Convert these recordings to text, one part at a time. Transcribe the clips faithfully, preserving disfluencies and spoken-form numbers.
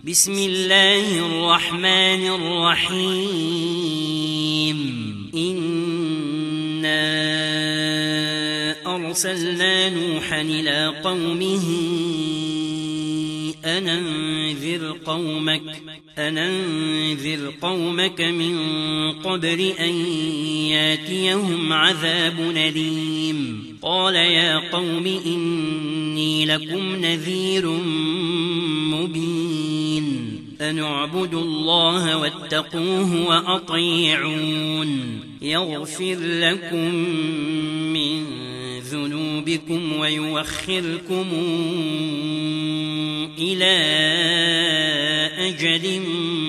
بسم الله الرحمن الرحيم إنا أرسلنا نوحا إلى قومه أن أنذر قومك أن أنذر قومك من قبل أن ياتيهم عذاب أليم قال يا قوم إني لكم نذير مبين أن اعبدوا الله واتقوه وأطيعون يغفر لكم من ذنوبكم ويؤخركم إلى أجل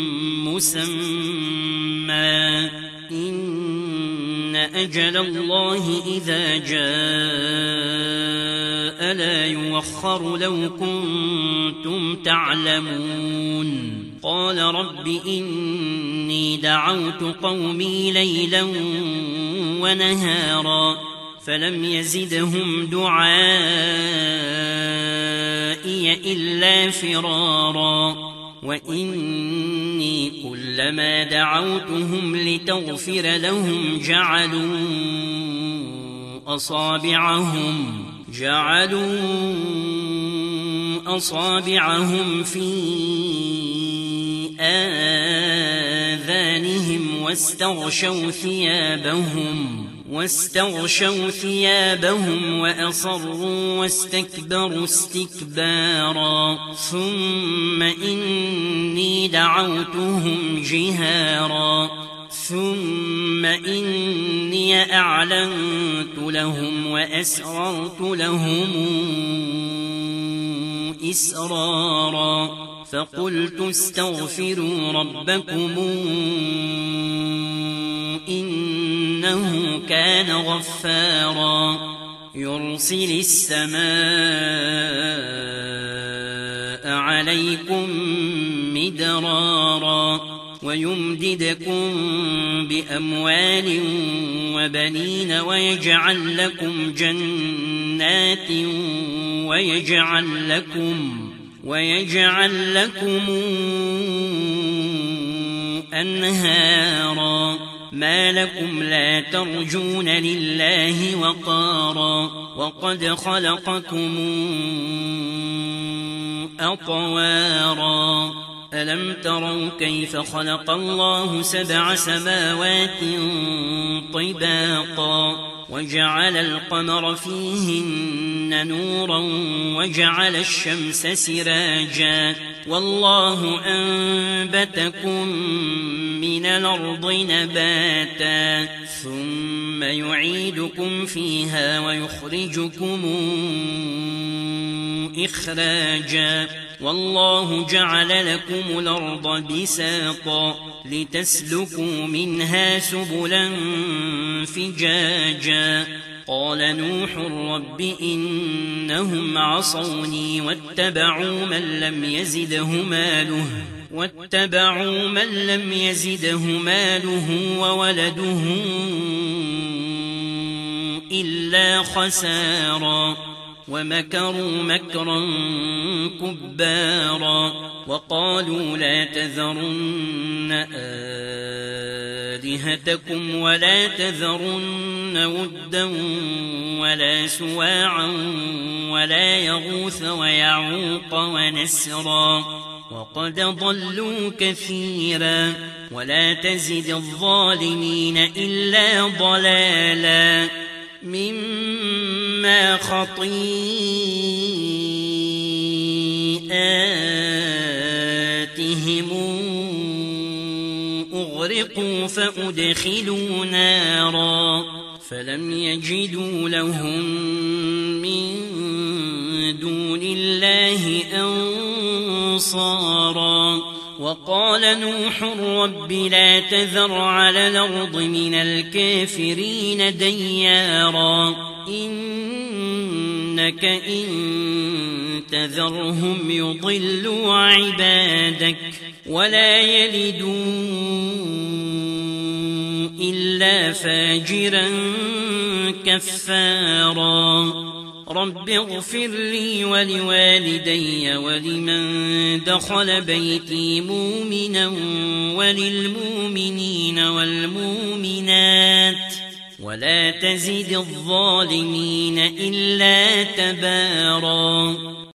مسمى إن أجل الله إذا جاء لا يؤخر لو كنتم تعلمون قال رب إني دعوت قومي ليلا ونهارا فلم يزدهم دعائي إلا فرارا وإني كلما دعوتهم لتغفر لهم جعلوا أصابعهم جعلوا أصابعهم في آذانهم واستغشوا ثيابهم واستغشوا ثيابهم وأصروا واستكبروا استكبارا ثم إني دعوتهم جهارا ثم إني أعلنت لهم وأسررت لهم إسرارا فقلت استغفروا ربكم إنه كان غفارا يرسل السماء عليكم مدرارا ويمددكم بأموال وبنين ويجعل لكم جنات ويجعل لكم ويجعل لكم أنهارا ما لكم لا ترجون لله وقارا وقد خلقكم أطوارا ألم تروا كيف خلق الله سبع سماوات طباقا وجعل القمر فيهن نورا وجعل الشمس سراجا والله أنبتكم من الأرض نباتا ثم يعيدكم فيها ويخرجكم إخراجا والله جعل لكم الأرض بساطا لتسلكوا منها سبلا فجاجا قال نوح رب إنهم عصوني واتبعوا من لم يزده ماله واتبعوا من لم يزده ماله وولده إلا خسارا ومكروا مكرا كبارا وقالوا لا تذرن آلهتكم ولا تذرن ودا ولا سواعا ولا يغوث ويعوق ونسرا وقد ضلوا كثيرا ولا تزد الظالمين إلا ضلالا مما خطيئاتهم أغرقوا فأدخلوا نارا فلم يجدوا لهم من دون الله أنصارا وقال نوح رب لا تذر على الأرض من الكافرين ديارا إنك إن تذرهم يضلوا عبادك ولا يلدوا إلا فاجرا كفارا رب اغفر لي ولوالدي ولمن دخل بيتي مؤمنا وللمؤمنين والمؤمنات ولا تزد الظالمين إلا تبارا